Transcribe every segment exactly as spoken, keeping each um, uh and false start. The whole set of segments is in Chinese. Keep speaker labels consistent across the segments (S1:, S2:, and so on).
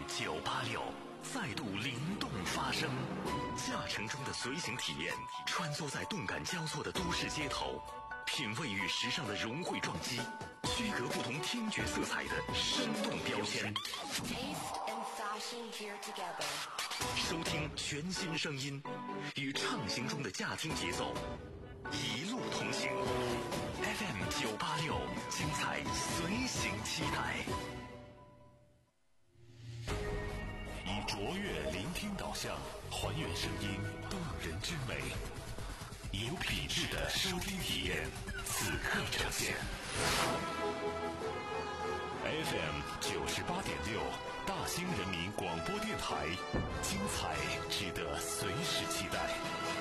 S1: 九八六再度灵动发声，驾乘中的随行体验，穿梭在动感交错的都市街头，品味与时尚的融汇撞击，区隔不同听觉色彩的生动标签。收听全新声音，与畅行中的驾听节奏，一路同行。F M 九八六，精彩随行期待。以卓越聆听导向，还原声音动人之美，以有品质的收听体验，此刻呈现。F M 九十八点六，大兴人民广播电台，精彩值得随时期待。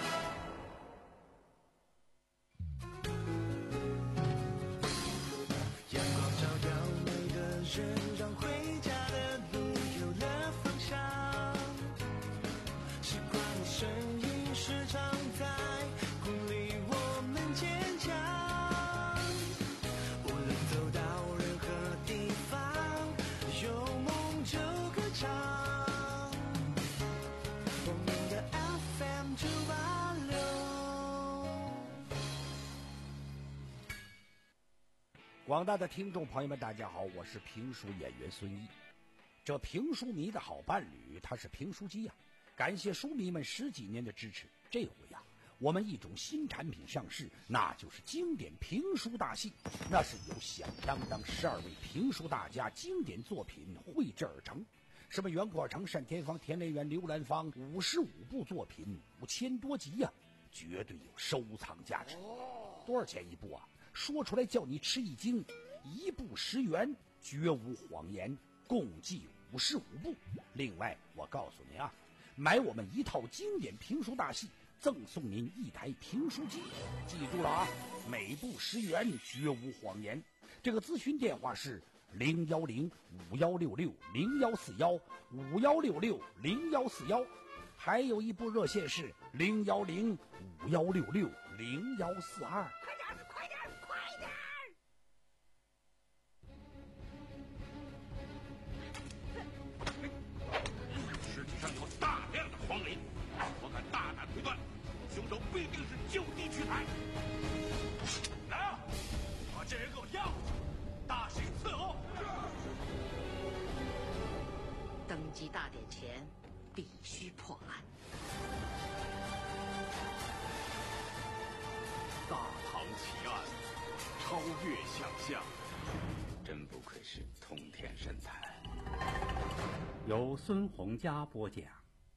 S2: 阳光照耀每个人，让回家的路有了方向。习惯的声音时常在鼓励我们坚强。无论走到任何地方，有梦就歌唱。我们的 F M 九八六。
S3: 广大的听众朋友们，大家好，我是评书演员孙一。这评书迷的好伴侣，他是评书机呀、啊！感谢书迷们十几年的支持。这回呀、啊，我们一种新产品上市，那就是经典评书大戏。那是由响当当十二位评书大家经典作品绘制而成，什么袁阔成、单田芳、田连元、刘兰芳，五十五部作品，五千多集呀、啊，绝对有收藏价值。多少钱一部啊？说出来叫你吃一惊，一部十元，绝无谎言，共计五十五部。另外我告诉您啊，买我们一套经典评书大戏，赠送您一台评书机。记住了啊，每部十元，绝无谎言。这个咨询电话是零幺零五幺六六零幺四幺五幺六六零幺四幺，还有一部热线是零幺零五幺六六零幺四二。快点快点快点！
S4: 尸体上有大量的黄磷，我敢大胆推断，凶手必定是就地取材。来啊，把这人给我押过去，大刑伺候。
S5: 登基大典前必须破案。
S4: 大唐奇案，超越想象，真不愧是通天神探。
S6: 由孙洪佳播讲。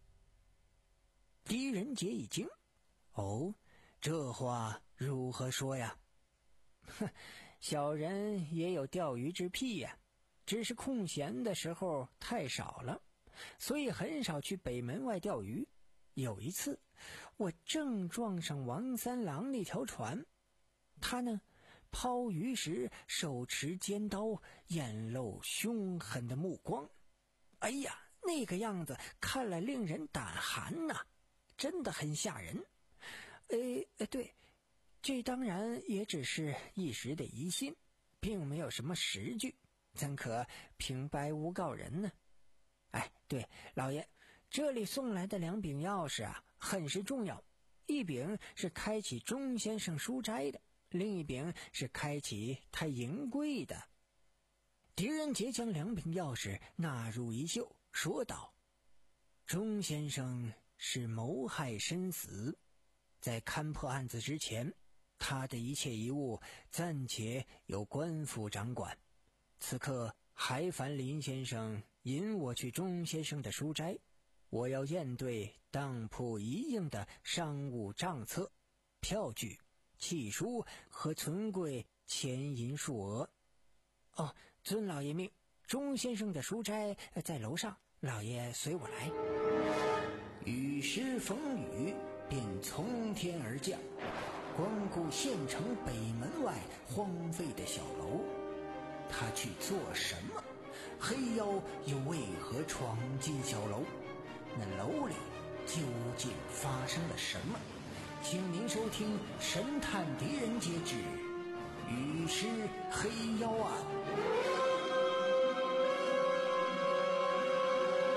S7: 狄仁杰一惊，哦，这话如何说呀？哼，小人也有钓鱼之癖呀，只是空闲的时候太少了，所以很少去北门外钓鱼。有一次，我正撞上王三郎那条船，他呢抛鱼时手持尖刀，眼露凶狠的目光。哎呀，那个样子看来令人胆寒呐、啊，真的很吓人。呃，对，这当然也只是一时的疑心，并没有什么实据，怎可平白诬告人呢？哎，对，老爷，这里送来的两柄钥匙啊，很是重要。一柄是开启钟先生书斋的，另一柄是开启他银柜的。狄仁杰将两柄钥匙纳入衣袖，说道：钟先生是谋害身死，在勘破案子之前，他的一切遗物暂且由官府掌管。此刻还烦林先生引我去钟先生的书斋，我要验对当铺一应的商务账册、票据、契书和存柜钱银数额。哦，遵老爷命，钟先生的书斋在楼上，老爷随我来。雨时风雨便从天而降，光顾县城北门外荒废的小楼。他去做什么？黑妖又为何闯进小楼？那楼里究竟发生了什么？请您收听《神探狄仁杰之雨师黑妖案》。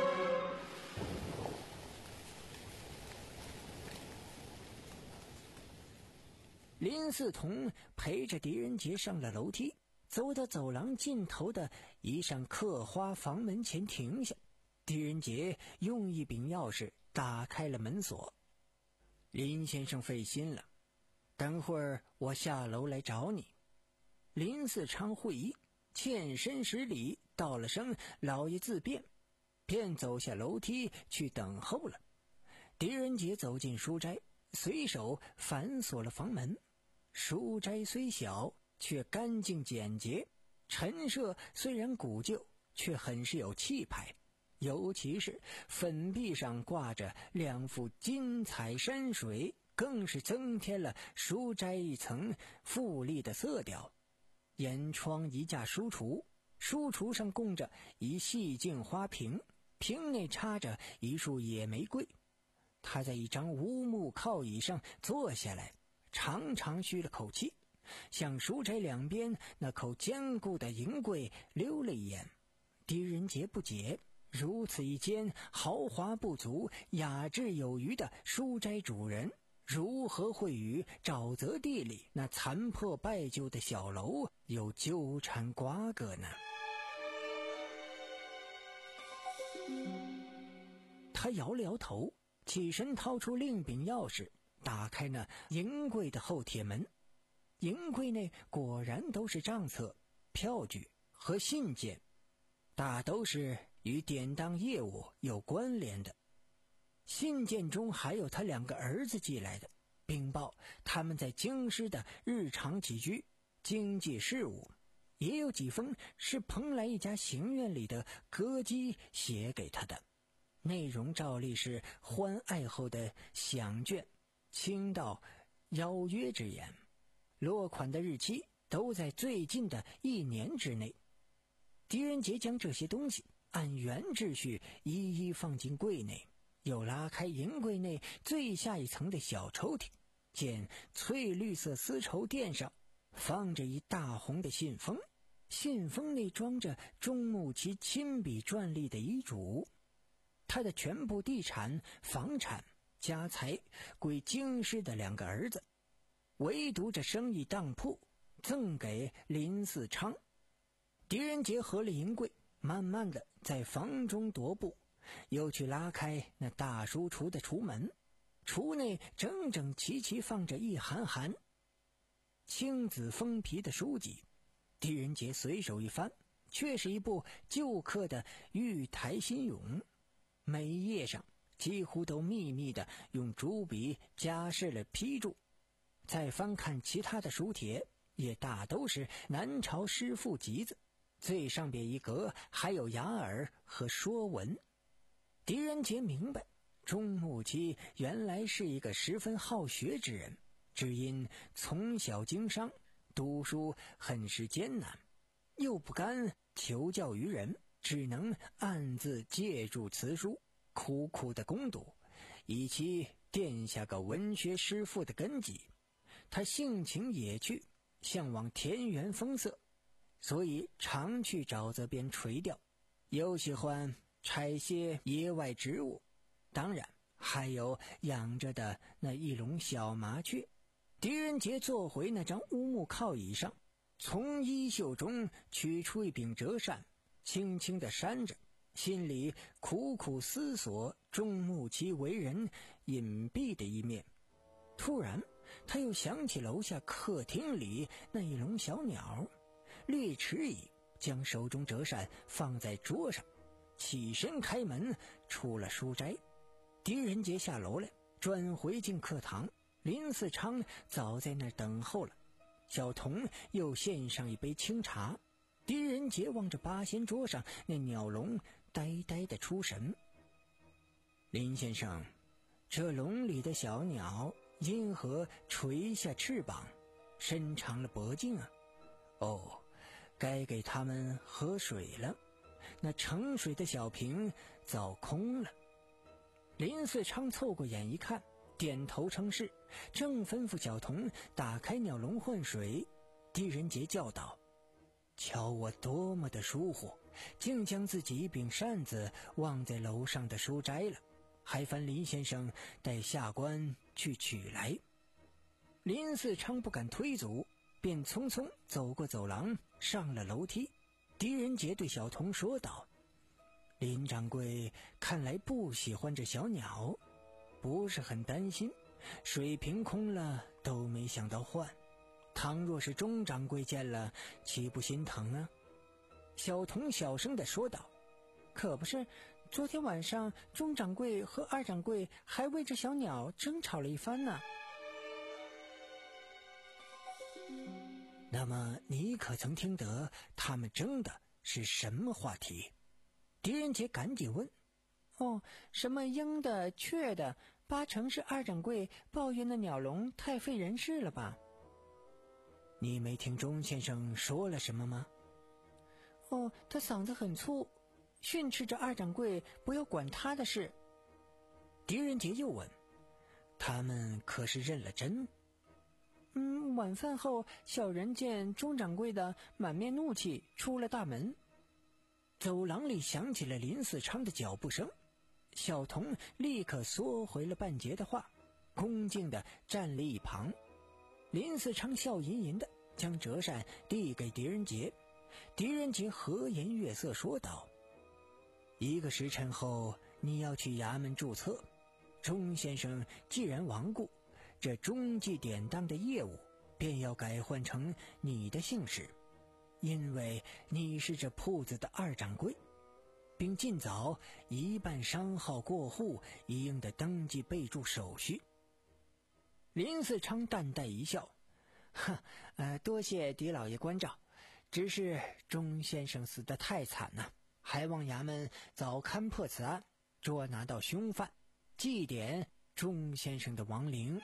S7: 林嗣同陪着狄仁杰上了楼梯，走到走廊尽头的一扇刻花房门前停下。狄仁杰用一柄钥匙打开了门锁。林先生费心了，等会儿我下楼来找你。林嗣昌会意，欠身施礼，道了声老爷自便，便走下楼梯去等候了。狄仁杰走进书斋，随手反锁了房门。书斋虽小，却干净简洁，陈设虽然古旧，却很是有气派。尤其是粉壁上挂着两幅金彩山水，更是增添了书斋一层富丽的色调。沿窗一架书橱，书橱上供着一细净花瓶，瓶内插着一束野玫瑰。他在一张乌木靠椅上坐下来，长长吁了口气，向书斋两边那口坚固的银柜溜了一眼。狄仁杰不解，如此一间豪华不足、雅致有余的书斋主人，如何会与沼泽地里那残破败旧的小楼有纠缠瓜葛呢？他摇了摇头，起身掏出另柄钥匙，打开那银柜的后铁门。银柜内果然都是账册、票据和信件，大都是与典当业务有关联的。信件中还有他两个儿子寄来的，禀报他们在京师的日常起居、经济事务，也有几封是蓬莱一家行院里的歌姬写给他的，内容照例是欢爱后的想卷、倾倒、邀约之言，落款的日期都在最近的一年之内。狄仁杰将这些东西按原秩序一一放进柜内，又拉开银柜内最下一层的小抽屉，见翠绿色丝绸垫上放着一大红的信封，信封内装着钟牧其亲笔撰立的遗嘱。他的全部地产、房产、家财归京师的两个儿子，唯独这生意当铺赠给林嗣昌。狄仁杰合了银柜，慢慢的在房中踱步，又去拉开那大书橱的橱门，橱内整整齐齐放着一函函青紫封皮的书籍。狄仁杰随手一翻，却是一部旧刻的玉台新咏，每一页上几乎都秘密地用竹笔加饰了批注。再翻看其他的书帖，也大都是南朝诗赋集子，最上边一格还有雅尔和说文。狄仁杰明白，钟牧其原来是一个十分好学之人，只因从小经商，读书很是艰难，又不甘求教于人，只能暗自借助词书，苦苦的攻读，以其奠下个文学诗赋的根基。他性情野趣，向往田园风色，所以常去沼泽边垂钓，又喜欢采些野外植物，当然还有养着的那一笼小麻雀。狄仁杰坐回那张乌木靠椅上，从衣袖中取出一柄折扇，轻轻地扇着，心里苦苦思索钟牧其为人隐蔽的一面。突然他又想起楼下客厅里那一笼小鸟，略迟疑，将手中折扇放在桌上，起身开门出了书斋。狄仁杰下楼来，转回进客堂，林嗣昌早在那儿等候了。小童又献上一杯清茶。狄仁杰望着八仙桌上那鸟笼，呆呆的出神。林先生，这笼里的小鸟因何垂下翅膀，伸长了脖颈啊？哦，该给他们喝水了，那盛水的小瓶早空了。林嗣昌凑过眼一看，点头称是，正吩咐小童打开鸟笼换水。狄仁杰叫道：瞧我多么的疏忽，竟将自己一柄扇子忘在楼上的书斋了，还烦林先生带下官去取来。 林四昌不敢推阻，便匆匆走过走廊，上了楼梯。狄仁杰对小童说道：林掌柜看来不喜欢这小鸟，不是很担心，水瓶空了都没想到换，倘若是钟掌柜见了，岂不心疼啊？小童小声地说道：可不是，昨天晚上钟掌柜和二掌柜还为这小鸟争吵了一番呢。那么你可曾听得他们争的是什么话题？狄仁杰赶紧问。哦，什么鹰的雀的，八成是二掌柜抱怨那鸟笼太费人事了吧？你没听钟先生说了什么吗？哦，他嗓子很粗，训斥着二掌柜不要管他的事。狄仁杰又问，他们可是认了真？嗯，晚饭后小人见钟掌柜的满面怒气出了大门。走廊里响起了林四昌的脚步声，小童立刻缩回了半截的话，恭敬地站立一旁。林四昌笑吟吟地将折扇递给狄仁杰，狄仁杰和颜悦色说道：一个时辰后你要去衙门注册，钟先生既然亡故，这中纪典当的业务便要改换成你的姓氏，因为你是这铺子的二掌柜，并尽早一办商号过户，一应的登记备注手续。林四昌淡淡一笑，哈，呃，多谢狄老爷关照，只是钟先生死得太惨了，还望衙门早勘破此案，捉拿到凶犯，祭奠钟先生的亡灵。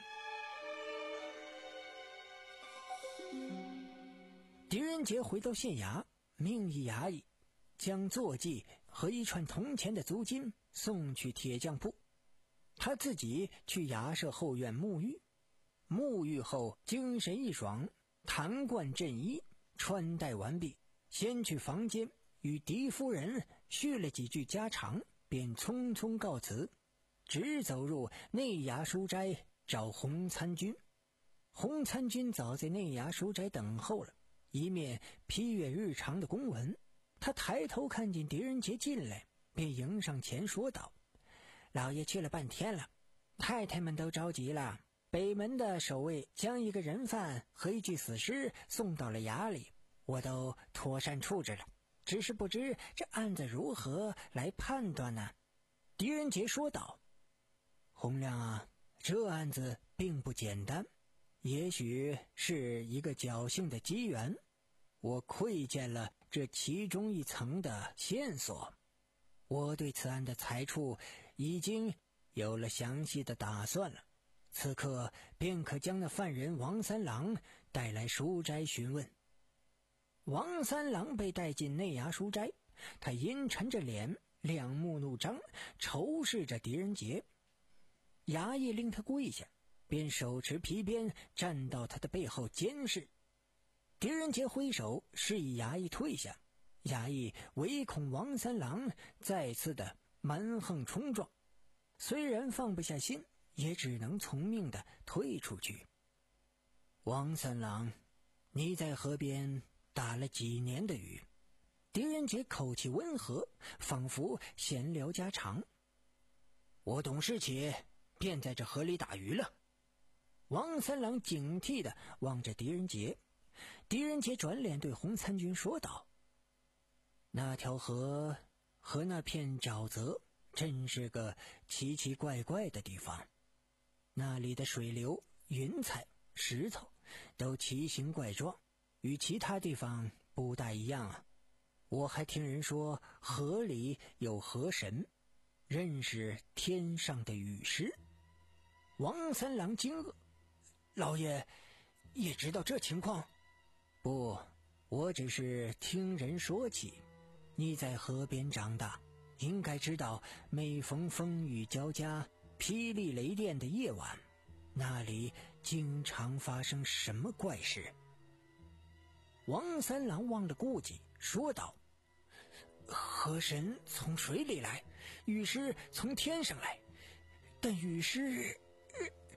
S7: 狄仁杰回到县衙，命一衙役将坐骑和一串铜钱的租金送去铁匠铺，他自己去衙舍后院沐浴。沐浴后精神一爽，弹冠振衣，穿戴完毕，先去房间与狄夫人叙了几句家常，便匆匆告辞，直走入内衙书斋找洪参军。洪参军早在内衙书斋等候了，一面批阅日常的公文。他抬头看见狄仁杰进来，便迎上前说道：老爷去了半天了，太太们都着急了，北门的守卫将一个人犯和一具死尸送到了衙里，我都妥善处置了，只是不知这案子如何来判断呢？狄仁杰说道：洪亮啊，这案子并不简单，也许是一个侥幸的机缘，我窥见了这其中一层的线索，我对此案的裁处已经有了详细的打算了，此刻便可将那犯人王三郎带来书斋询问。王三郎被带进内衙书斋，他阴沉着脸，两目怒张，仇视着狄仁杰。衙役令他跪下，便手持皮鞭站到他的背后监视。狄仁杰挥手示意衙役退下，衙役唯恐王三郎再次的蛮横冲撞，虽然放不下心，也只能从命的退出去。王三郎，你在河边打了几年的鱼？狄仁杰口气温和，仿佛闲聊家常。我懂事起，便在这河里打鱼了。王三郎警惕地望着狄仁杰。狄仁杰转脸对洪参军说道：那条河和那片沼泽真是个奇奇怪怪的地方，那里的水流、云彩、石头都奇形怪状，与其他地方不大一样啊。我还听人说河里有河神，认识天上的雨师。王三郎惊愕：老爷也知道这情况？不，我只是听人说起。你在河边长大，应该知道每逢风雨交加、霹雳雷电的夜晚，那里经常发生什么怪事？王三郎忘了顾忌，说道：河神从水里来，雨师从天上来，但雨师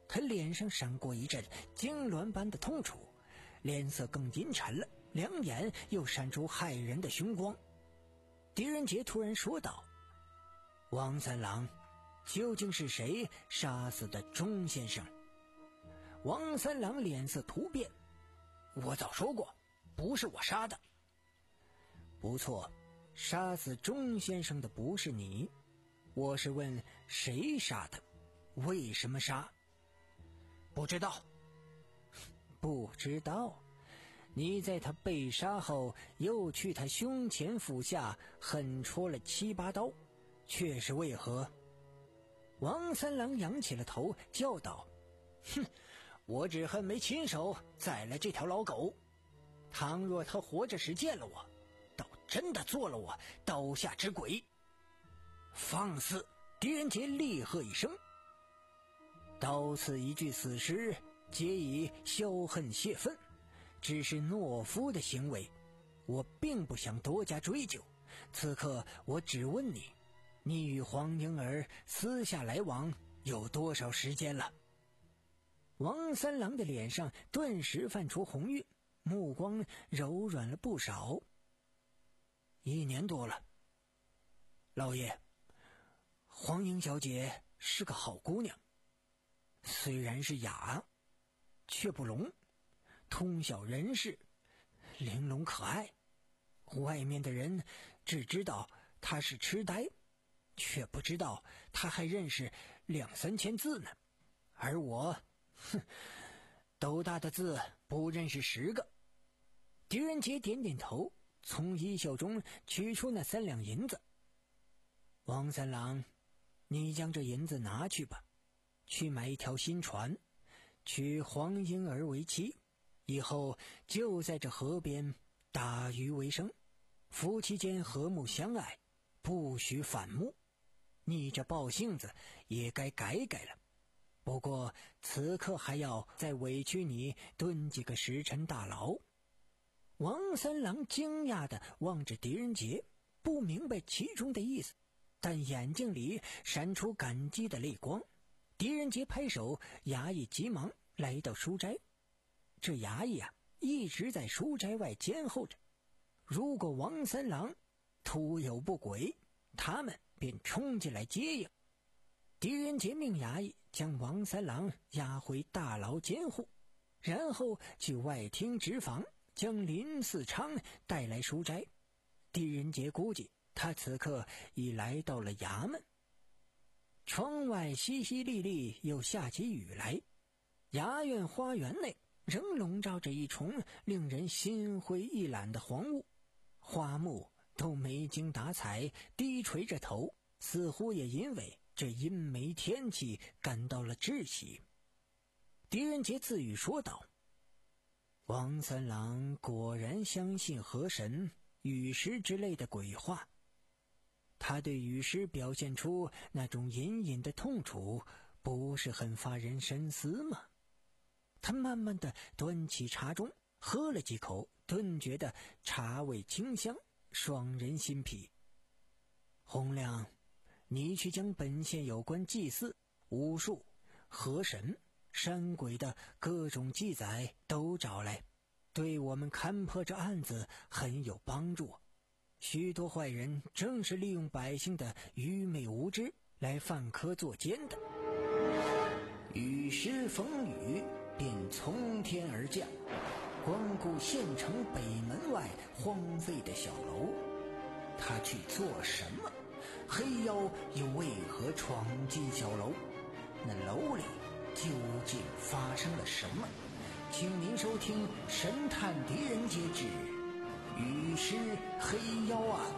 S7: 他脸上闪过一阵痉挛般的痛楚，脸色更阴沉了，两眼又闪出骇人的凶光。狄仁杰突然说道：王三郎，究竟是谁杀死的钟先生？王三郎脸色突变：我早说过，不是我杀的。不错，杀死钟先生的不是你，我是问谁杀的，为什么杀？不知道。不知道？你在他被杀后又去他胸前腹下狠戳了七八刀，却是为何？王三郎仰起了头叫道：哼，我只恨没亲手宰了这条老狗，倘若他活着时见了我，倒真的做了我刀下之鬼。放肆！狄仁杰厉喝一声。刀刺一具死尸，皆以消恨泄愤，只是懦夫的行为，我并不想多加追究。此刻我只问你，你与黄婴儿私下来往有多少时间了？王三郎的脸上顿时泛出红晕，目光柔软了不少。一年多了。老爷，黄英小姐是个好姑娘，虽然是哑，却不聋，通晓人事，玲珑可爱。外面的人只知道她是痴呆，却不知道她还认识两三千字呢。而我，哼，斗大的字不认识十个。狄仁杰点点头，从衣袖中取出那三两银子。王三郎，你将这银子拿去吧，去买一条新船，娶黄婴儿为妻，以后就在这河边打鱼为生，夫妻间和睦相爱，不许反目。你这暴性子也该改改了。不过此刻还要再委屈你蹲几个时辰大牢。王三郎惊讶地望着狄仁杰，不明白其中的意思，但眼睛里闪出感激的泪光。狄仁杰拍手，衙役急忙来到书斋。这衙役啊，一直在书斋外监候着，如果王三郎突有不轨，他们便冲进来接应。狄仁杰命衙役将王三郎押回大牢监护，然后去外厅执房，将林四昌带来书斋。狄仁杰估计他此刻已来到了衙门。窗外淅淅沥沥又下起雨来，衙院花园内仍笼罩着一重令人心灰意懒的黄雾，花木都没精打采，低垂着头，似乎也因为这阴霾天气感到了窒息。狄仁杰自语说道：王三郎果然相信河神、雨师之类的鬼话。他对雨师表现出那种隐隐的痛楚，不是很发人深思吗？他慢慢地端起茶盅，喝了几口，顿觉得茶味清香，爽人心脾。洪亮，你去将本县有关祭祀、巫术、河神、山鬼的各种记载都找来，对我们勘破这案子很有帮助。许多坏人正是利用百姓的愚昧无知来犯科作奸的。雨时风雨便从天而降，光顾县城北门外荒废的小楼。他去做什么？黑妖又为何闯进小楼？那楼里究竟发生了什么？请您收听《神探狄仁杰之雨师黑妖案》。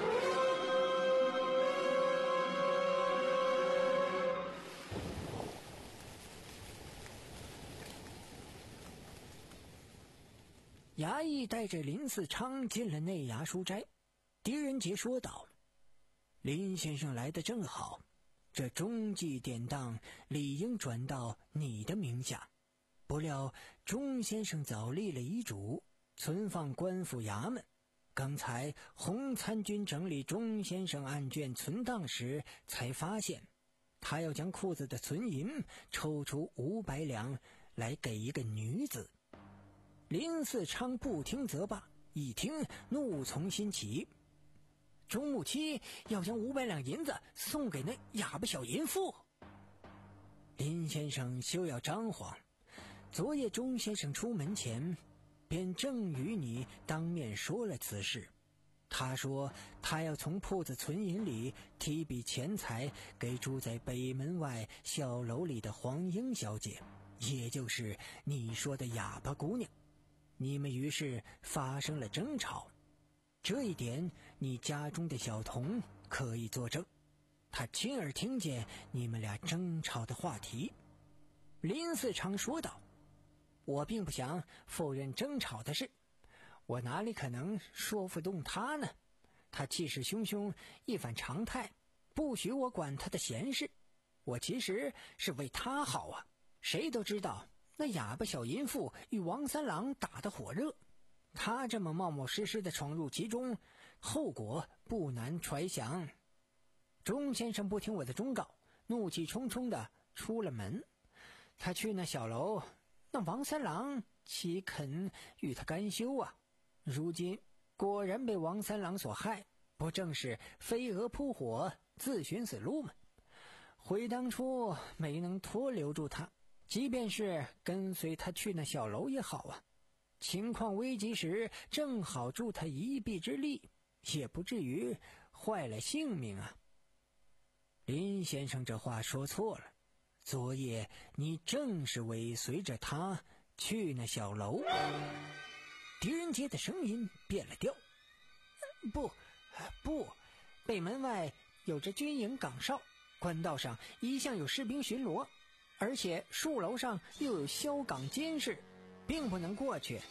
S7: 衙役带着林四昌进了内衙书斋。狄仁杰说道：林先生来得正好，这中纪典当理应转到你的名下，不料钟先生早立了遗嘱，存放官府衙门。刚才洪参军整理钟先生案卷存档时，才发现他要将裤子的存银抽出五百两来给一个女子。林四昌不听则罢，一听怒从心起。钟木七要将五百两银子送给那哑巴小淫妇。林先生休要张狂，昨夜钟先生出门前便正与你当面说了此事。他说他要从铺子存银里提笔钱财给住在北门外小楼里的黄英小姐，也就是你说的哑巴姑娘。你们于是发生了争吵，这一点你家中的小童可以作证，他亲耳听见你们俩争吵的话题。林四昌说道：我并不想否认争吵的事，我哪里可能说服动他呢？他气势汹汹，一反常态，不许我管他的闲事。我其实是为他好啊。谁都知道那哑巴小淫妇与王三郎打得火热，他这么冒冒失失地闯入其中，后果不难揣想。钟先生不听我的忠告，怒气冲冲地出了门。他去那小楼，那王三郎岂肯与他甘休啊？如今果然被王三郎所害，不正是飞蛾扑火，自寻死路吗？悔当初没能拖留住他，即便是跟随他去那小楼也好啊。情况危急时正好助他一臂之力，也不至于坏了性命啊。林先生这话说错了，昨夜你正是尾随着他去那小楼。狄仁杰的声音变了调：不不，北门外有着军营岗哨，官道上一向有士兵巡逻，而且树楼上又有萧岗监视，并不能过去。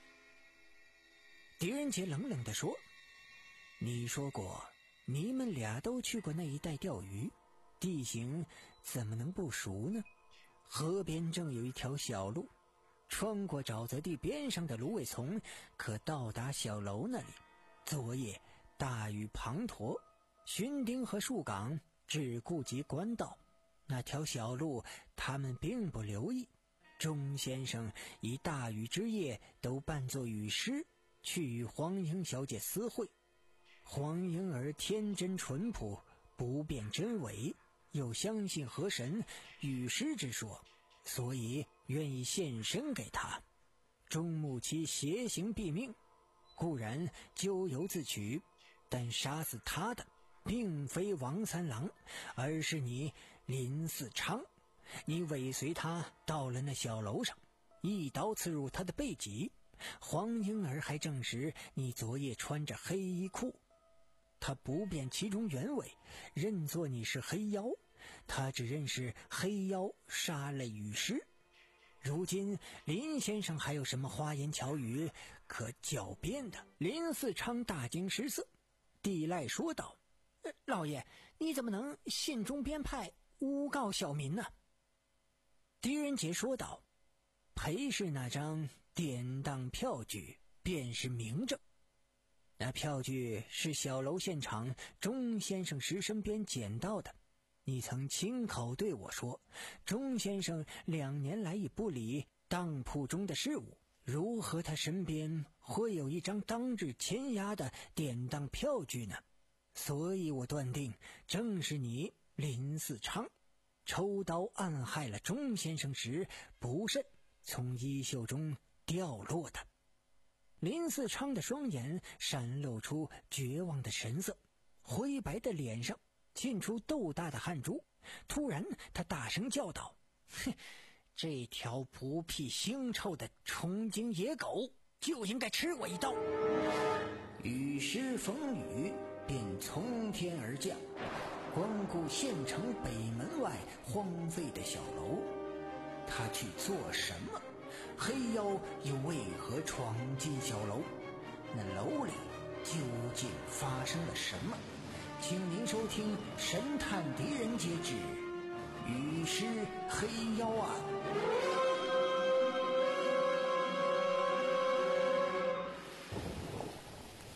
S7: 狄仁杰冷冷地说：你说过你们俩都去过那一带钓鱼，地形怎么能不熟呢？河边正有一条小路，穿过沼泽地边上的芦苇丛，可到达小楼那里。昨夜大雨滂沱，巡丁和戍岗只顾及官道，那条小路他们并不留意。钟先生以大雨之夜都扮作雨师，去与黄英小姐私会。黄英儿天真淳朴，不辨真伪，又相信河神雨师之说，所以愿意献身给他。钟木七邪行毙命，固然咎由自取，但杀死他的并非王三郎，而是你林四昌。你尾随他到了那小楼上，一刀刺入他的背脊。黄英儿还证实你昨夜穿着黑衣裤，他不辨其中原委，认作你是黑妖，他只认识黑妖杀了雨师。如今林先生还有什么花言巧语可狡辩的？林四昌大惊失色，地赖说道：呃、老爷，你怎么能信中编派，诬告小民呢？狄仁杰说道：裴氏那张典当票据便是明证，那票据是小楼现场钟先生时身边捡到的。你曾亲口对我说，钟先生两年来已不理当铺中的事务，如何他身边会有一张当日签押的典当票据呢？所以我断定正是你林四昌抽刀暗害了钟先生时不慎从衣袖中掉落的。林四昌的双眼闪露出绝望的神色，灰白的脸上沁出豆大的汗珠。突然他大声叫道：哼，这条不辟腥臭的虫精野狗就应该吃我一刀。雨师风雨便从天而降，光顾县城北门外荒废的小楼。他去做什么？黑妖又为何闯进小楼？那楼里究竟发生了什么？请您收听《神探狄仁杰之雨师黑妖案》。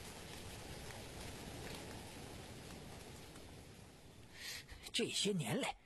S7: 这些年来，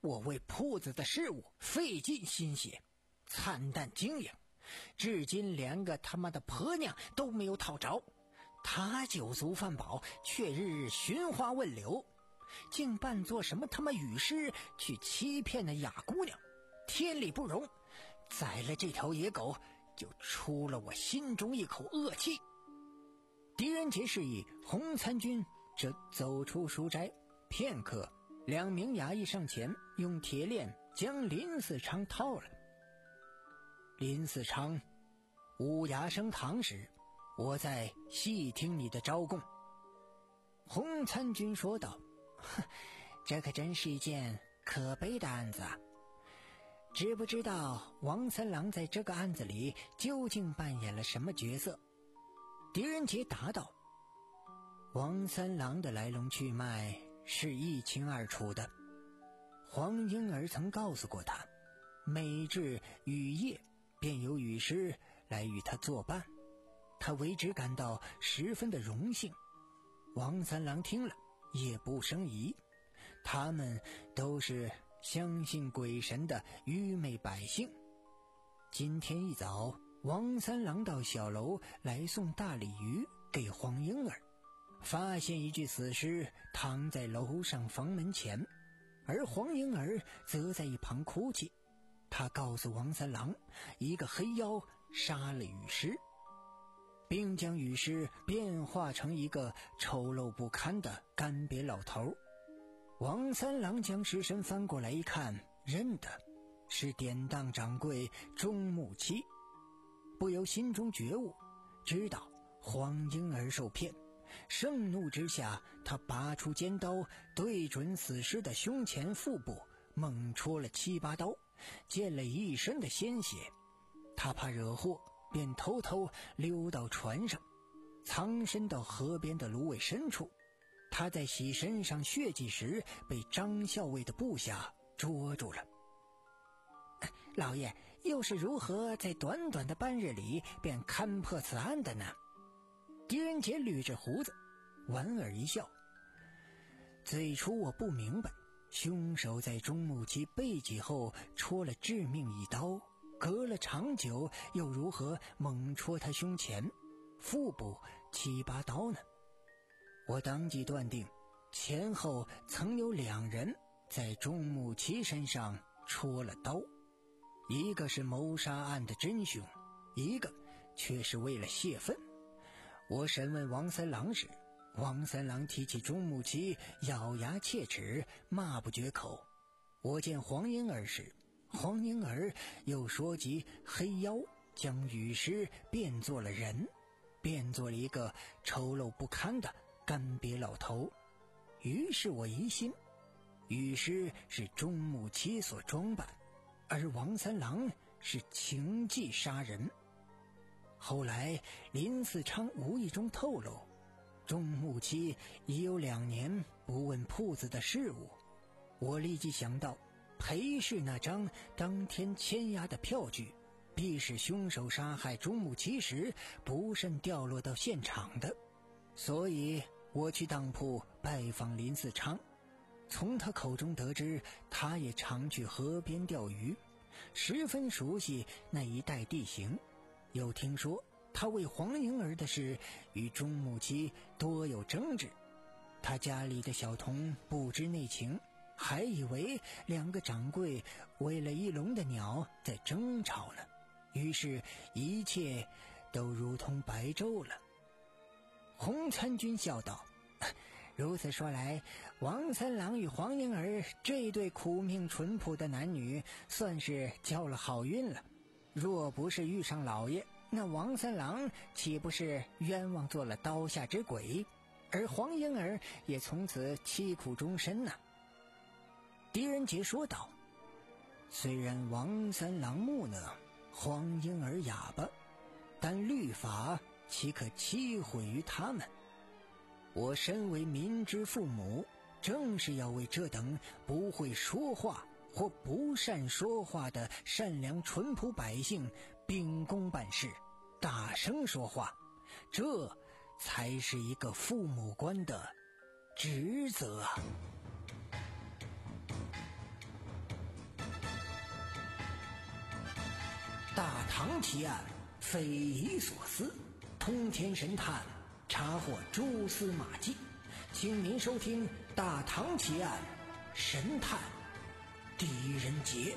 S7: 我为铺子的事务费尽心血，惨淡经营，至今连个他妈的婆娘都没有讨着。他酒足饭饱，却日日寻花问柳，竟扮作什么他妈雨师去欺骗那哑姑娘，天理不容。宰了这条野狗，就出了我心中一口恶气。狄仁杰示意洪参军这走出书斋，片刻，两名衙役上前，用铁链将林嗣昌套了。林嗣昌，五衙升堂时，我在细听你的招供。洪参军说道：这可真是一件可悲的案子啊！知不知道王三郎在这个案子里究竟扮演了什么角色？狄仁杰答道：王三郎的来龙去脉是一清二楚的。黄莺儿曾告诉过他，每至雨夜便有雨师来与他作伴，他为之感到十分的荣幸。王三郎听了也不生疑，他们都是相信鬼神的愚昧百姓。今天一早，王三郎到小楼来送大鲤鱼给黄莺儿，发现一具死尸躺在楼上房门前，而黄莺儿则在一旁哭泣。他告诉王三郎，一个黑妖杀了雨师，并将雨师变化成一个丑陋不堪的干瘪老头。王三郎将尸身翻过来一看，认得是典当掌柜钟木七，不由心中觉悟，知道黄莺儿受骗。盛怒之下，他拔出尖刀，对准死尸的胸前腹部猛戳了七八刀，溅了一身的鲜血。他怕惹祸，便偷偷溜到船上，藏身到河边的芦苇深处。他在洗身上血迹时，被张校尉的部下捉住了。老爷又是如何在短短的半日里便勘破此案的呢？狄仁杰捋着胡子，莞尔一笑。最初我不明白，凶手在钟木七背脊后戳了致命一刀，隔了长久又如何猛戳他胸前、腹部七八刀呢？我当即断定，前后曾有两人在钟木七身上戳了刀，一个是谋杀案的真凶，一个却是为了泄愤。我审问王三郎时，王三郎提起钟木七，咬牙切齿，骂不绝口。我见黄莺儿时，黄莺儿又说及黑妖将雨师变作了人，变作了一个丑陋不堪的干瘪老头。于是我疑心，雨师是钟木七所装扮，而王三郎是情计杀人。后来林嗣昌无意中透露，钟木七已有两年不问铺子的事务。我立即想到，裴氏那张当天签押的票据，必是凶手杀害钟木七时不慎掉落到现场的。所以我去当铺拜访林嗣昌，从他口中得知，他也常去河边钓鱼，十分熟悉那一带地形。又听说他为黄莺儿的事与钟木七多有争执，他家里的小童不知内情，还以为两个掌柜为了一笼的鸟在争吵呢，于是一切都如同白昼了。洪参军笑道：如此说来，王三郎与黄莺儿这对苦命淳朴的男女算是交了好运了。若不是遇上老爷，那王三郎岂不是冤枉做了刀下之鬼，而黄莺儿也从此凄苦终身呢？狄仁杰说道：虽然王三郎木讷，黄莺儿哑巴，但律法岂可欺毁于他们？我身为民之父母，正是要为这等不会说话或不善说话的善良淳朴百姓秉公办事，大声说话，这才是一个父母官的职责啊！ 大唐奇案，匪夷所思，通天神探查获蛛丝马迹，请您收听《大唐奇案》神探狄仁杰。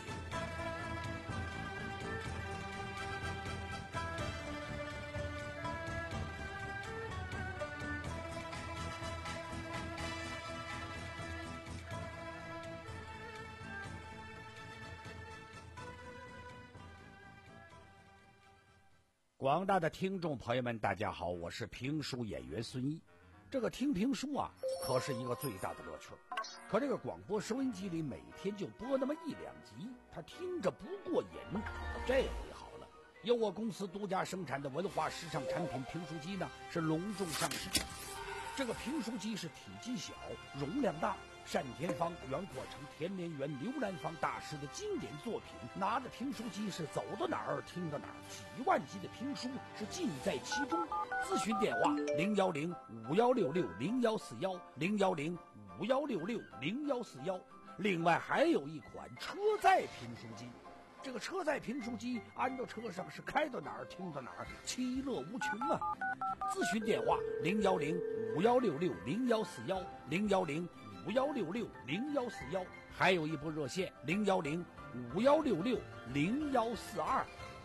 S3: 广大的听众朋友们，大家好，我是评书演员孙一。这个听评书啊，可是一个最大的乐趣。可这个广播收音机里每天就播那么一两集，他听着不过瘾。这回好了，由我公司独家生产的文化时尚产品评书机呢，是隆重上市。这个评书机是体积小，容量大。单田芳、袁阔成、田连元、刘兰芳大师的经典作品，拿着评书机是走到哪儿听到哪儿，几万集的评书是尽在其中。咨询电话零幺零五幺六六零幺四幺零幺零五幺六六零幺四幺。另外还有一款车载评书机，这个车载评书机安到车上是开到哪儿听到哪儿，其乐无穷啊！咨询电话零幺零五幺六六零幺四幺零幺零五幺六六零幺四幺，还有一部热线零幺零五幺六六零幺四二。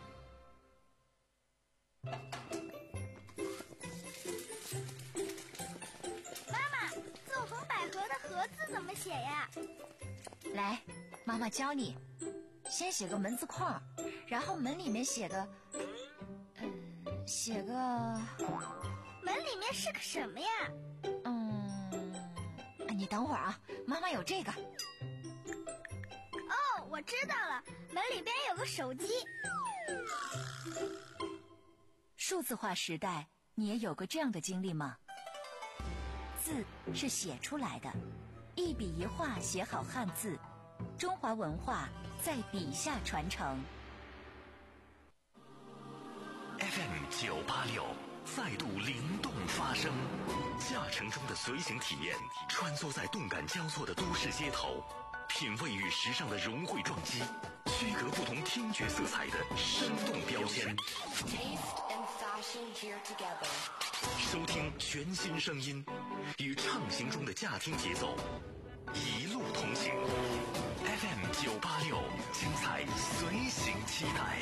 S8: 妈妈，奏红百合的合字怎么写呀？
S9: 来，妈妈教你。先写个门字框，然后门里面写个，嗯，写个。
S8: 门里面是个什么呀？
S9: 嗯，你等会儿啊，妈妈有这个。
S8: 哦，我知道了，门里边有个手机。
S9: 数字化时代，你也有过这样的经历吗？字是写出来的，一笔一画写好汉字，中华文化在笔下传承。
S1: F M 九八六再度灵动发声，驾乘中的随行体验，穿梭在动感交错的都市街头，品味与时尚的融汇撞击，区隔不同听觉色彩的生动标签。收听全新声音，与畅行中的驾听节奏，一路同行。F M 九八六，精彩随行期待。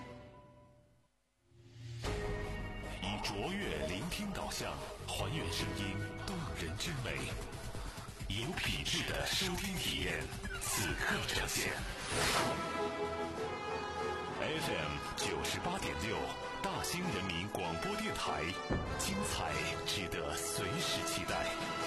S1: 以卓越聆听导向，还原声音动人之美，有品质的收听体验，此刻呈现。F M 九十八点六，大兴人民广播电台，精彩值得随时期待。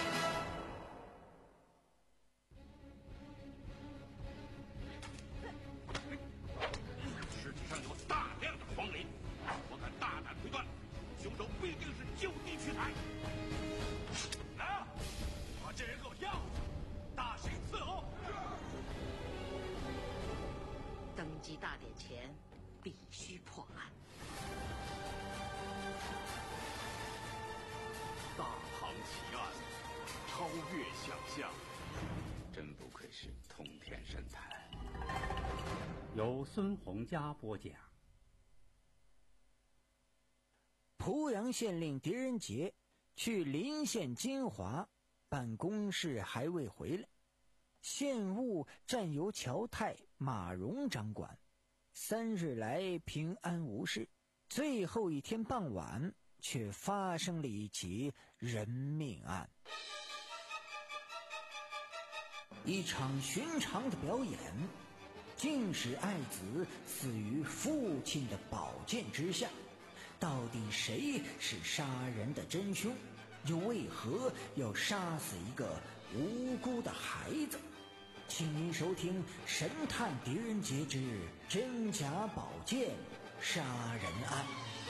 S5: 大典前必须破案。
S4: 大唐奇案，超越想象，
S6: 真不愧是通天神探。由孙洪佳播讲。
S7: 濮阳县令狄仁杰去临县金华办公事还未回来，县务暂由乔泰、马荣掌管。 三日来平安无事，最后一天傍晚却发生了一起人命案。一场寻常的表演，竟使爱子死于父亲的宝剑之下。到底谁是杀人的真凶？又为何要杀死一个无辜的孩子？ 请您收听《神探狄仁杰之真假宝剑杀人案》。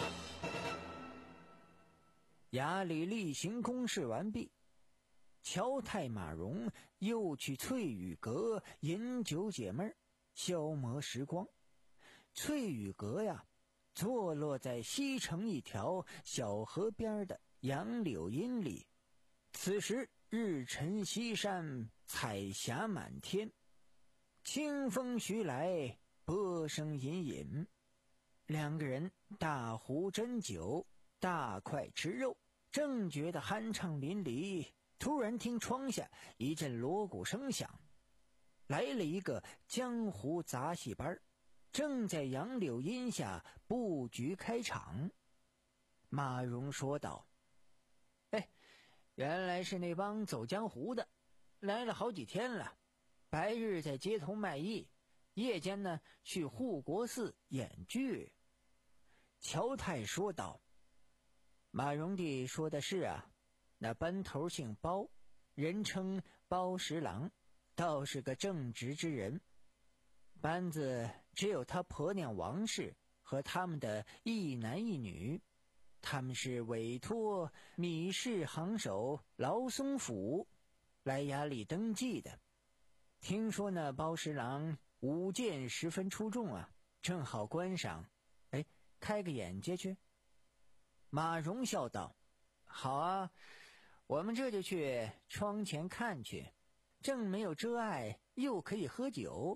S7: 衙里例行公事完毕，乔太马荣又去翠雨阁饮酒解闷，消磨时光。翠雨阁呀，坐落在西城一条小河边的杨柳荫里。此时日沉西山。 彩霞满天，清风徐来，波声隐隐。 两个人大壶斟酒，大块吃肉，正觉得酣畅淋漓，突然听窗下一阵锣鼓声响，来了一个江湖杂戏班，正在杨柳荫下布局开场。马蓉说道：哎，原来是那帮走江湖的，来了好几天了，白日在街头卖艺，夜间呢去护国寺演剧。乔太说道：马蓉弟说的是啊，那班头姓包，人称包十郎，倒是个正直之人。班子只有他婆娘王氏和他们的一男一女，他们是委托米氏行首劳松府来衙里登记的。听说那包十郎舞剑十分出众啊，正好观赏，哎，开个眼界去。马蓉笑道：好啊，我们这就去窗前看去，正没有遮碍，又可以喝酒。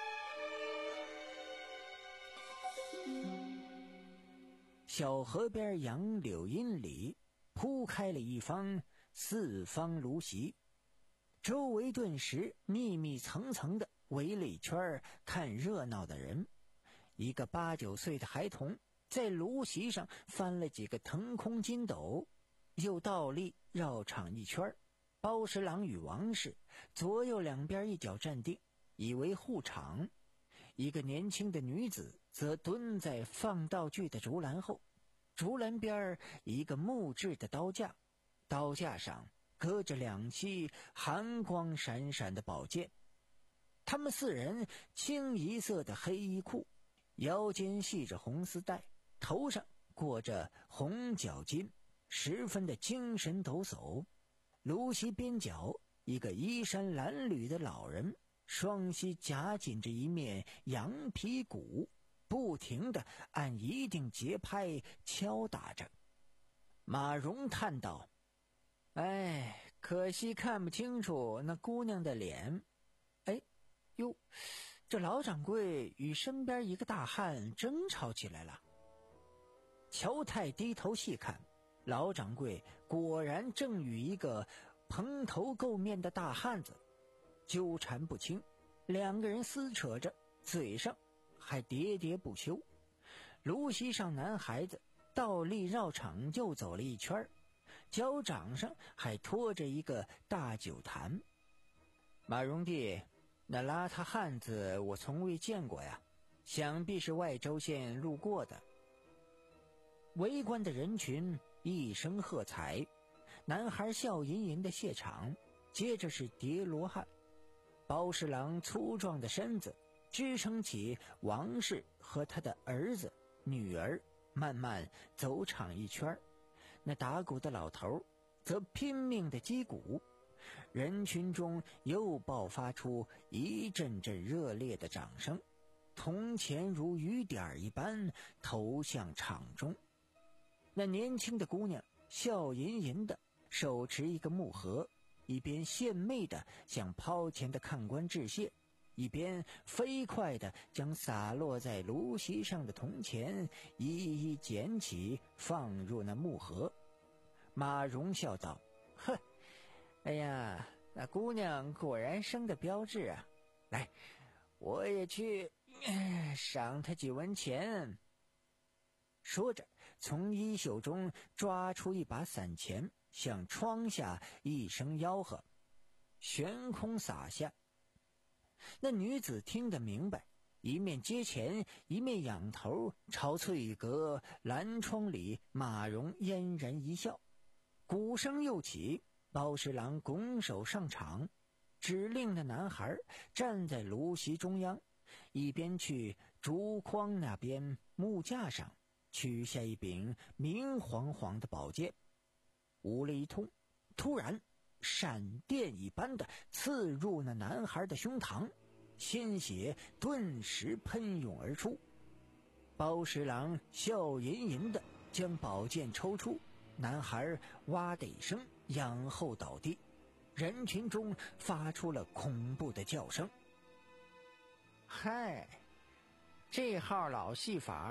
S7: 小河边杨柳荫里铺开了一方四方芦席，周围顿时密密层层的围了一圈看热闹的人。一个八九岁的孩童在芦席上翻了几个腾空筋斗，又倒立绕场一圈。包十郎与王氏左右两边一脚站定，以为护场。一个年轻的女子则蹲在放道具的竹篮后，竹篮边一个木质的刀架，刀架上搁着两栖寒光闪闪的宝剑。他们四人清一色的黑衣裤，腰间系着红丝带，头上裹着红脚巾，十分的精神抖擞。芦席边角一个衣衫褴褛的老人，双膝夹紧着一面羊皮鼓，不停地按一定节拍敲打着。马蓉叹道：哎，可惜看不清楚那姑娘的脸。哎，哟，这老掌柜与身边一个大汉争吵起来了。乔太低头细看，老掌柜果然正与一个蓬头垢面的大汉子纠缠不清，两个人撕扯着，嘴上还喋喋不休。芦席上男孩子倒立绕场又走了一圈，脚掌上还拖着一个大酒坛。马蓉弟，那邋遢汉子我从未见过呀，想必是外州县路过的。围观的人群一声喝彩，男孩笑吟吟的谢场，接着是叠罗汉。包十郎粗壮的身子支撑起王氏和他的儿子女儿，慢慢走场一圈。那打鼓的老头则拼命的击鼓，人群中又爆发出一阵阵热烈的掌声，铜钱如雨点一般投向场中。那年轻的姑娘笑吟吟的手持一个木盒，一边献媚的向抛钱的看官致谢，一边飞快地将洒落在芦席上的铜钱一一捡起，放入那木盒。马蓉笑道：哼，哎呀，那姑娘果然生得标致啊，来，我也去、呃、赏她几文钱。说着从衣袖中抓出一把散钱，向窗下一声吆喝，悬空撒下。那女子听得明白，一面接钱，一面仰头朝翠阁蓝窗里马蓉嫣然一笑。鼓声又起，包十郎拱手上场，指令那男孩站在芦席中央，一边去竹筐那边木架上取下一柄明晃晃的宝剑，舞了一通，突然闪电一般的刺入那男孩的胸膛，鲜血顿时喷涌而出。包十郎笑吟吟的将宝剑抽出，男孩哇的一声仰后倒地，人群中发出了恐怖的叫声。嗨，这号老戏法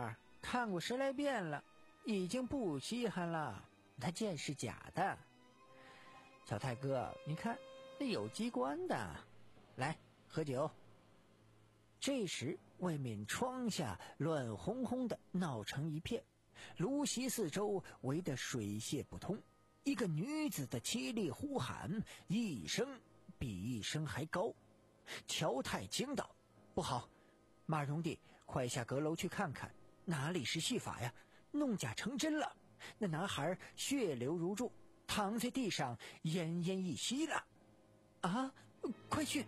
S7: 看过十来遍了，已经不稀罕了。那剑是假的。小太哥，你看，那有机关的。来，喝酒。这时，外面窗下乱哄哄的，闹成一片，芦席四周围得水泄不通。一个女子的凄厉呼喊，一声比一声还高。乔太惊道：“不好！马荣弟，快下阁楼去看看，哪里是戏法呀？弄假成真了！那男孩血流如注，躺在地上奄奄一息了。”啊，快去！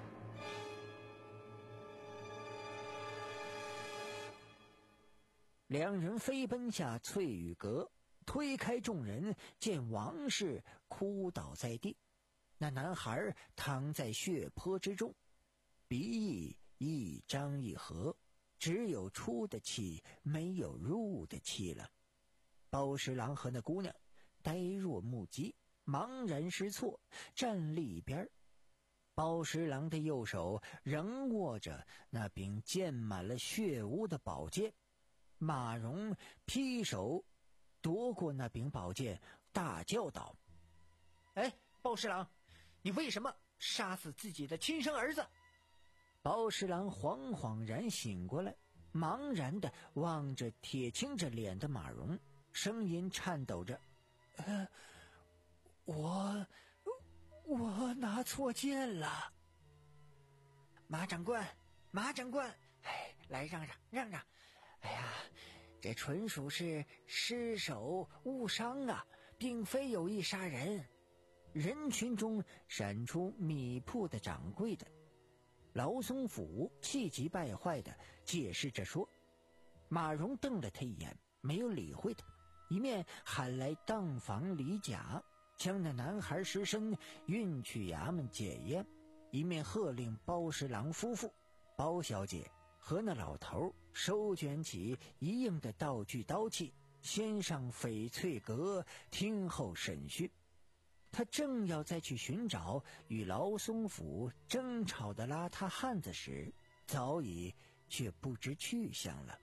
S7: 两人飞奔下翠羽阁，推开众人，见王氏哭倒在地，那男孩躺在血泊之中，鼻翼一张一合，只有出的气，没有入的气了。包十郎和那姑娘呆若木鸡，茫然失措，站立一边。包十郎的右手仍握着那柄溅满了血污的宝剑，马荣劈手夺过那柄宝剑，大叫道：“哎，包十郎，你为什么杀死自己的亲生儿子？”包十郎恍恍然醒过来，茫然地望着铁青着脸的马荣，声音颤抖着：“呃，我我拿错剑了。”马长官，马长官，哎，来让让让让！哎呀，这纯属是失手误伤啊，并非有意杀人。人群中闪出米铺的掌柜的劳松甫，气急败坏地解释着说。马荣瞪了他一眼，没有理会他，一面喊来当房李甲，将那男孩尸身运去衙门检验，一面喝令包十郎夫妇、包小姐和那老头收卷起一应的道具刀器，先上翡翠阁听候审讯。他正要再去寻找与劳松甫争吵的邋遢汉子时，早已却不知去向了。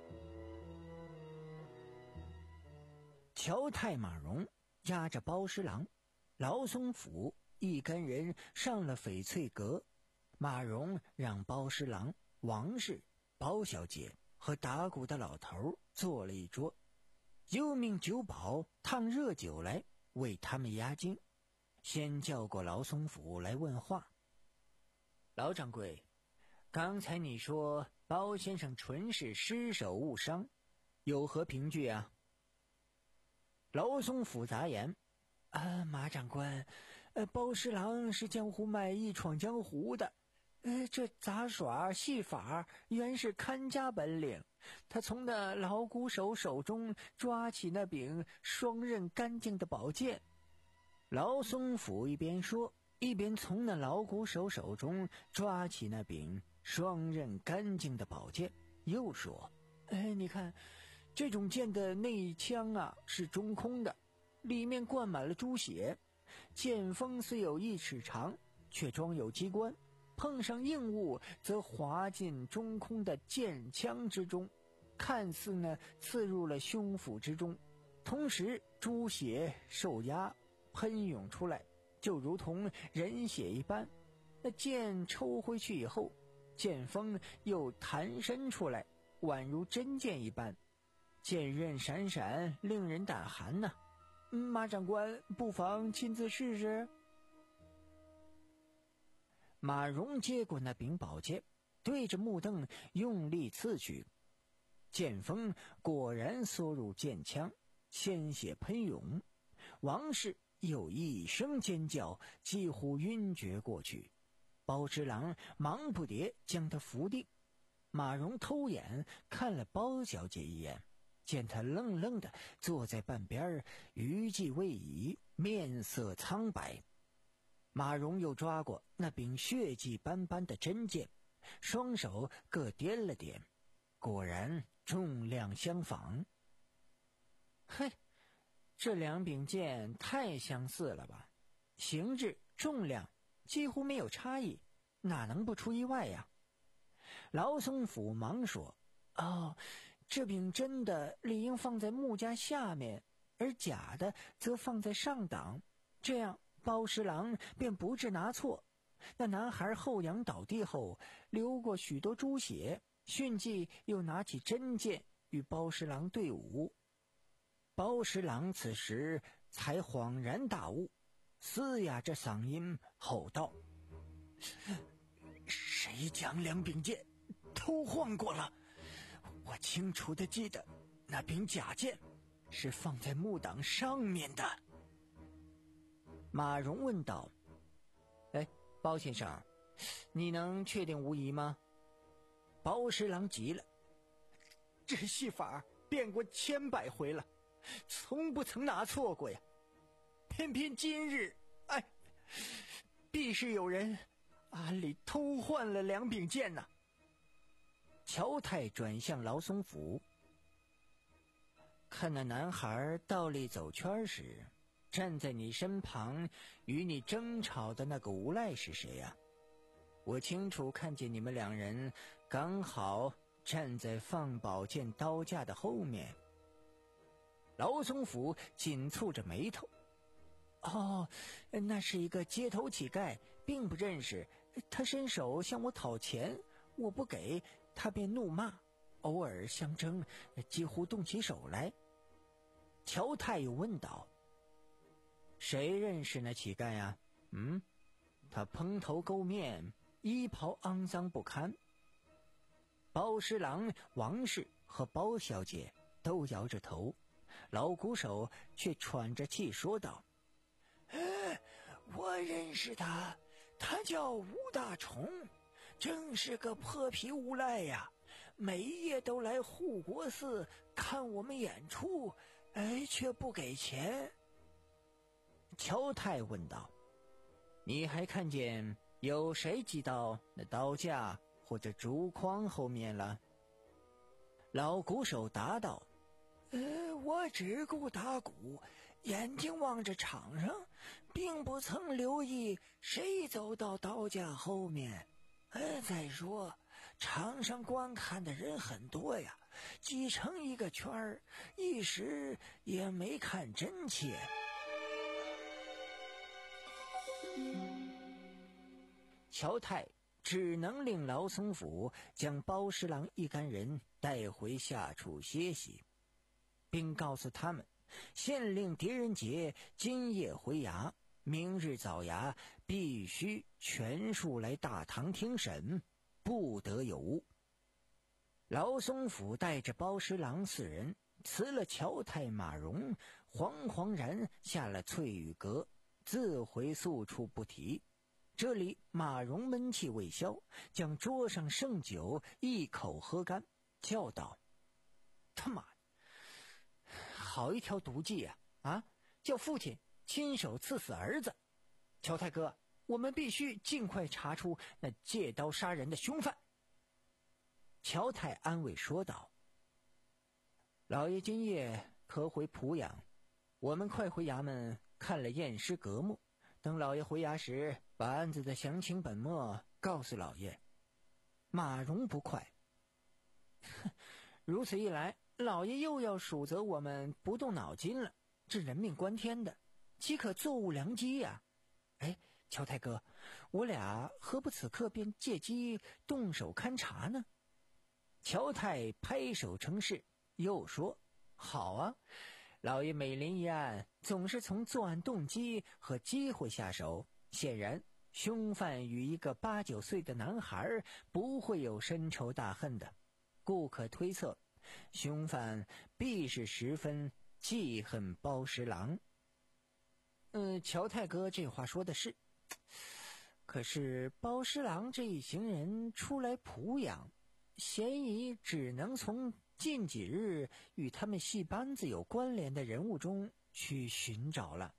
S7: 乔太马荣押着包十郎、劳松甫一干人上了翡翠阁，马荣让包十郎、王氏、包小姐和打鼓的老头坐了一桌，又命酒保烫热酒来为他们压惊，先叫过劳松甫来问话。劳掌柜，刚才你说包先生纯是失手误伤，有何凭据啊？劳松甫答言：啊，马长官，呃，包十郎是江湖卖艺闯江湖的，呃，这杂耍戏法原是看家本领。他从那老鼓手手中抓起那柄双刃干净的宝剑。劳松甫一边说，一边从那老鼓手手中抓起那柄双刃干净的宝剑，又说：哎，你看，这种剑的内腔啊是中空的，里面灌满了猪血，剑锋虽有一尺长，却装有机关，碰上硬物则滑进中空的剑腔之中，看似呢刺入了胸腹之中，同时猪血受压喷涌出来，就如同人血一般。那剑抽回去以后，剑锋又弹伸出来，宛如真剑一般，剑刃闪闪，令人胆寒呐、啊。马长官不妨亲自试试。马荣接过那柄宝剑，对着木凳用力刺去，剑锋果然缩入剑腔，鲜血喷涌。王氏又一声尖叫，几乎晕厥过去。包之郎忙不迭将他扶定。马荣偷眼看了包小姐一眼，见他愣愣地坐在半边，余悸未已，面色苍白。马荣又抓过那柄血迹斑斑的真剑，双手各掂了掂，果然重量相仿。嘿，这两柄剑太相似了吧，形制、重量几乎没有差异，哪能不出意外呀？劳松甫忙说：哦， 这柄真的理应放在木架下面，而假的则放在上档，这样包十郎便不致拿错。那男孩后仰倒地后，流过许多猪血，迅即又拿起真剑与包十郎对舞。包十郎此时才恍然大悟，嘶哑着嗓音吼道：“谁将两柄剑偷换过了？我清楚地记得那柄假剑是放在木档上面的。”马荣问道：“哎，包先生，你能确定无疑吗？”包十郎急了：“这戏法变过千百回了，从不曾拿错过呀，偏偏今日，哎，必是有人暗里偷换了两柄剑呐。”乔太转向劳松甫，看那男孩倒立走圈时，站在你身旁与你争吵的那个无赖是谁呀？我清楚看见你们两人刚好站在放宝剑刀架的后面。劳松甫紧蹙着眉头：“哦，那是一个街头乞丐，并不认识。他伸手向我讨钱，我不给，他便怒骂，偶尔相争，几乎动起手来。”乔太又问道：“谁认识那乞丐呀？嗯，他蓬头垢面，衣袍肮脏不堪。”包十郎、王氏和包小姐都摇着头，老鼓手却喘着气说道：“呃，我认识他，他叫吴大虫，正是个破皮无赖呀，每夜都来护国寺看我们演出，哎，却不给钱。”乔太问道：“你还看见有谁挤到那刀架或者竹筐后面了？”老鼓手答道：“呃，我只顾打鼓，眼睛望着场上，并不曾留意谁走到刀架后面。呃，再说场上观看的人很多呀，挤成一个圈儿，一时也没看真切。”乔太只能令劳松甫将包十郎一干人带回下处歇息，并告诉他们，县令狄仁杰今夜回衙，明日早衙必须全数来大堂听审，不得有误。劳松甫带着包十郎四人辞了乔太、马荣，惶惶然下了翠羽阁，自回宿处不提。这里马荣闷气未消，将桌上剩酒一口喝干，叫道：“他妈，好一条毒计啊！啊，叫父亲亲手刺死儿子！乔太哥，我们必须尽快查出那借刀杀人的凶犯。”乔太安慰说道：“老爷今夜可回濮阳，我们快回衙门看了验尸阁墓，等老爷回衙时，把案子的详情本末告诉老爷。”马荣不快：“如此一来，老爷又要数责我们不动脑筋了，这人命关天的，岂可坐误良机呀？哎，乔太哥，我俩何不此刻便借机动手勘察呢？”乔太拍手称是，又说：“好啊，老爷每临一案，总是从作案动机和机会下手，显然凶犯与一个八九岁的男孩不会有深仇大恨的，故可推测，凶犯必是十分记恨包十郎。”嗯，乔太哥这话说的是，可是包十郎这一行人出来濮阳，嫌疑只能从近几日与他们戏班子有关联的人物中去寻找了。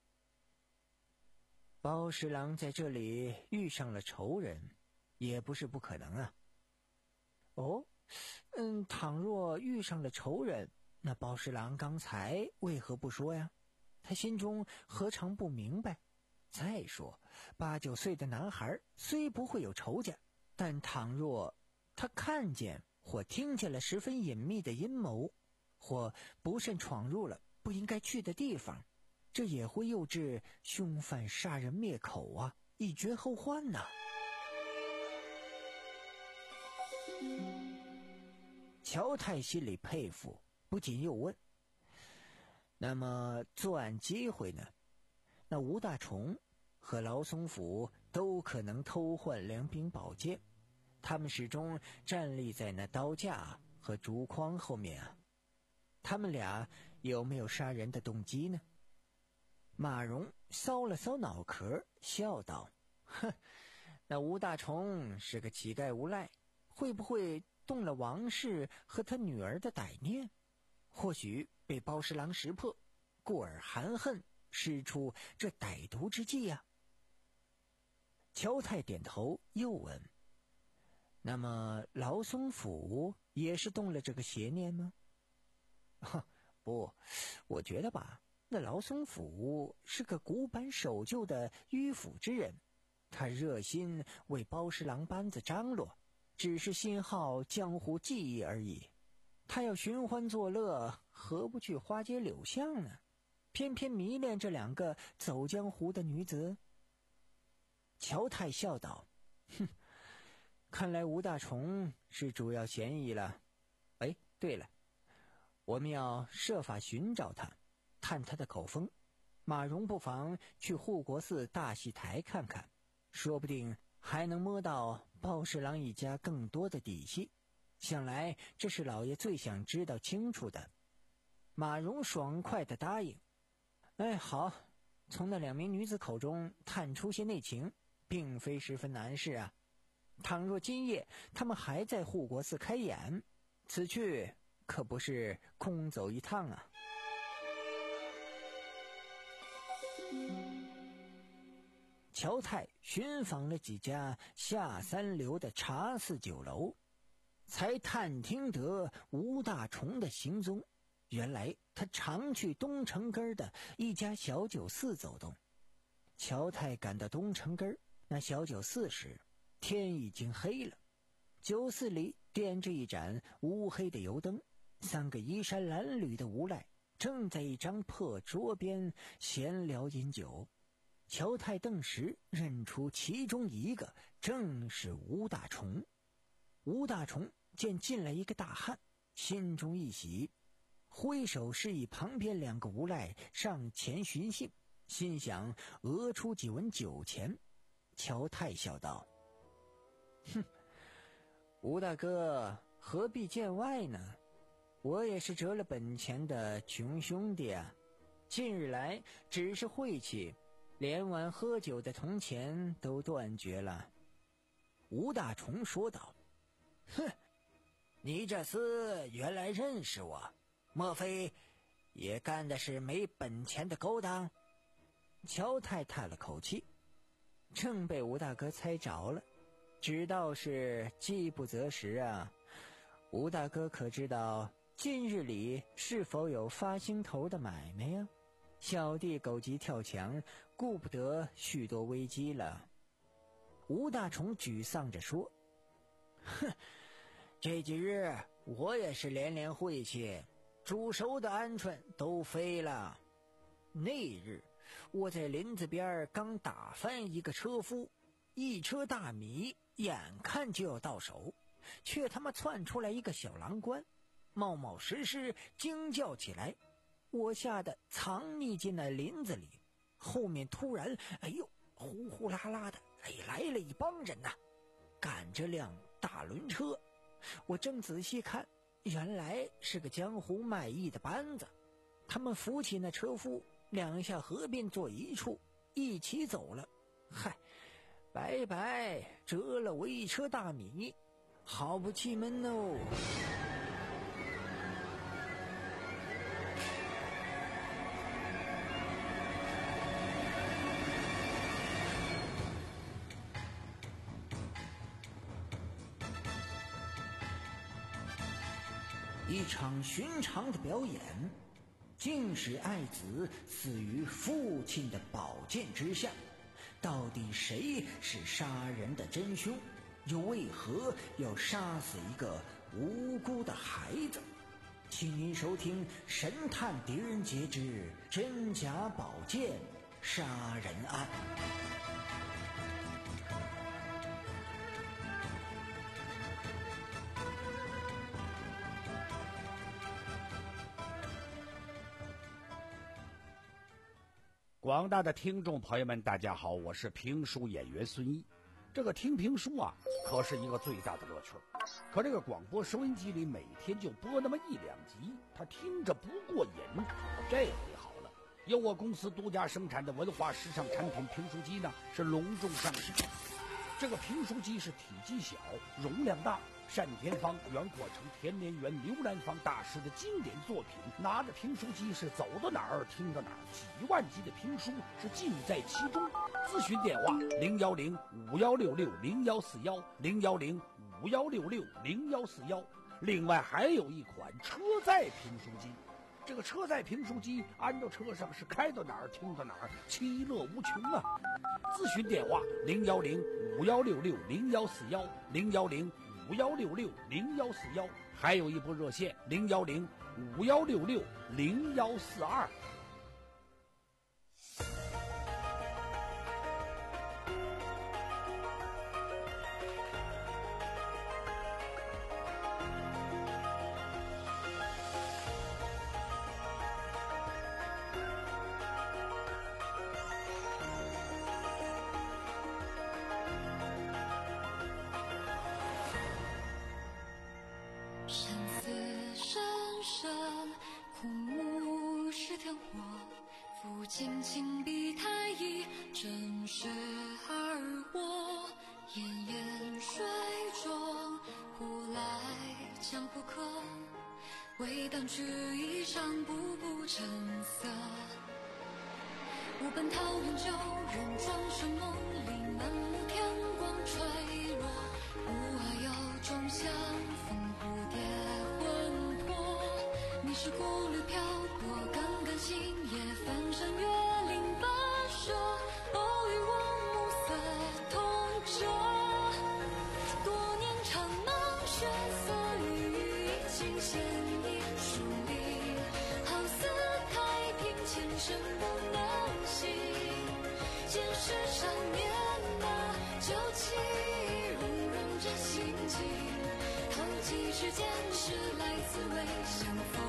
S7: 包十郎在这里遇上了仇人，也不是不可能啊。哦，嗯，倘若遇上了仇人，那包十郎刚才为何不说呀？他心中何尝不明白？再说，八九岁的男孩虽不会有仇家，但倘若他看见或听见了十分隐秘的阴谋，或不慎闯入了不应该去的地方，这也会诱致凶犯杀人灭口啊，以绝后患呐、啊。乔太心里佩服，不禁又问：那么作案机会呢？那吴大虫和劳松甫都可能偷换两柄宝剑，他们始终站立在那刀架和竹筐后面啊，他们俩有没有杀人的动机呢？马蓉搔了搔脑壳，笑道：哼，那吴大虫是个乞丐无赖，会不会动了王氏和他女儿的歹念？或许被包十郎识破，故而含恨施出这歹毒之计呀、啊。乔太点头，又问：那么劳松甫也是动了这个邪念吗？不，我觉得吧，那劳松甫是个古板守旧的迂腐之人，他热心为包十郎班子张罗，只是心好江湖技艺而已。他要寻欢作乐，何不去花街柳巷呢？偏偏迷恋这两个走江湖的女子。乔太笑道：哼，看来吴大虫是主要嫌疑了。哎，对了，我们要设法寻找他，探他的口风。马蓉不妨去护国寺大戏台看看，说不定还能摸到包十郎一家更多的底细。想来这是老爷最想知道清楚的。马蓉爽快地答应：哎，好，从那两名女子口中探出些内情，并非十分难事啊。倘若今夜他们还在护国寺开演，此去可不是空走一趟啊。乔太寻访了几家下三流的茶肆酒楼，才探听得吴大虫的行踪。原来他常去东城根的一家小酒肆走动。乔太赶到东城根那小酒肆时，天已经黑了。酒肆里点着一盏乌黑的油灯，三个衣衫褴褛的无赖正在一张破桌边闲聊饮酒。乔太顿时认出其中一个正是吴大虫。吴大虫见进来一个大汉，心中一喜，挥手示意旁边两个无赖上前寻衅，心想讹出几文酒钱。乔太笑道：哼，吴大哥何必见外呢？我也是折了本钱的穷兄弟啊，近日来只是晦气，连晚喝酒的铜钱都断绝了。吴大虫说道：哼，你这厮原来认识我，莫非也干的是没本钱的勾当？乔太叹了口气，正被吴大哥猜着了，只道是饥不择食啊。吴大哥可知道近日里是否有发心头的买卖呀？小弟狗急跳墙，顾不得许多危机了。吴大虫沮丧着说：哼，这几日我也是连连晦气，煮熟的鹌鹑都飞了。那日我在林子边刚打翻一个车夫，一车大米眼看就要到手，却他妈窜出来一个小郎官，冒冒失失惊叫起来。我吓得藏匿进那林子里，后面突然哎呦呼呼啦啦的哎来了一帮人呐、啊，赶着辆大轮车。我正仔细看，原来是个江湖卖艺的班子，他们扶起那车夫，两下合并坐一处，一起走了。嗨，白白折了我一车大米，好不气闷哦。一场寻常的表演，竟使爱子死于父亲的宝剑之下。到底谁是杀人的真凶？又为何要杀死一个无辜的孩子。请您收听《神探狄仁杰之真假宝剑杀人案》。
S3: 广大的听众朋友们，大家好，我是评书演员孙一。这个听评书啊，可是一个最大的乐趣。可这个广播收音机里每天就播那么一两集，他听着不过瘾。这回好了，由我公司独家生产的文化时尚产品评书机呢，是隆重上市。这个评书机是体积小，容量大。单田芳、袁阔成、田连元、刘兰芳大师的经典作品，拿着评书机是走到哪儿听到哪儿，几万集的评书是尽在其中。咨询电话零幺零五幺六六零幺四幺零幺零五幺六六零幺四幺。另外还有一款车载评书机，这个车载评书机安到车上是开到哪儿听到哪儿，其乐无穷啊！咨询电话零幺零五幺六六零幺四幺零幺零五幺六六零幺四幺，还有一部热线零幺零五幺六六零幺四二。
S10: 轻轻笔太一，真实而我，炎炎水中，呼来将不可，为当去衣裳步步成色。我本桃源旧人庄生梦里，满目天光垂落，无爱有种相逢蝴蝶魂魄。你是孤旅漂泊，耿耿星夜翻山越岭跋涉，偶与我暮色同遮。多年长梦血色雨，已经显影疏离，好似太平前生不能醒。见识少年的旧气，融融着心境，透几世间事，来自未相逢。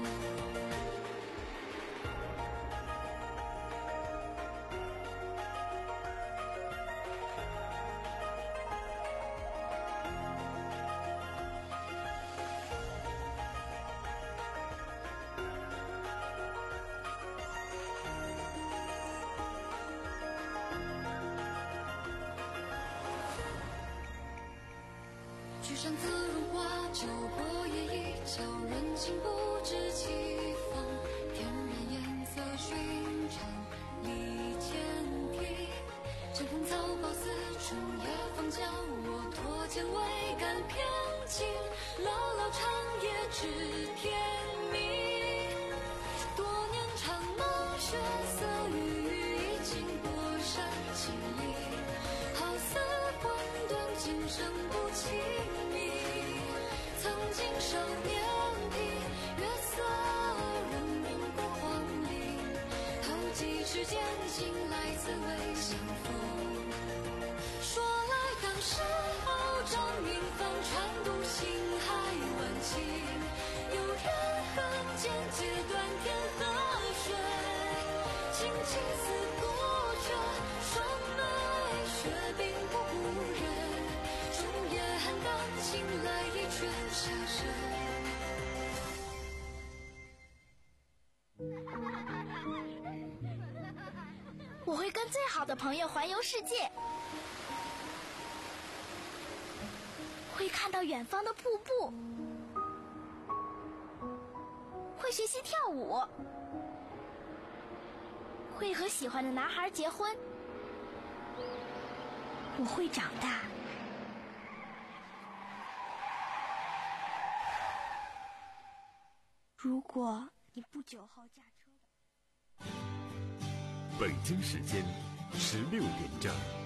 S10: 聚山自如花，酒过夜已悄，人情不知其风。天然颜色寻常，离天地。江风草报四春，夜风将我拖肩未敢偏静，牢牢长夜至天明。多年长梦血色雨，已经过山青岭，好似魂断今生不清。曾经少年体，月色融融过黄陵，透几世间情，来自未相逢。说来当时翱翔云帆，船渡星海万顷，有缘恨间截断天和水，轻轻似故者，双眉雪冰不顾人，终夜寒当醒来一卷下身。
S8: 我会跟最好的朋友环游世界，会看到远方的瀑布，会学习跳舞，会和喜欢的男孩结婚。我会长大。如果你不久后驾车。
S1: 北京时间十六点整。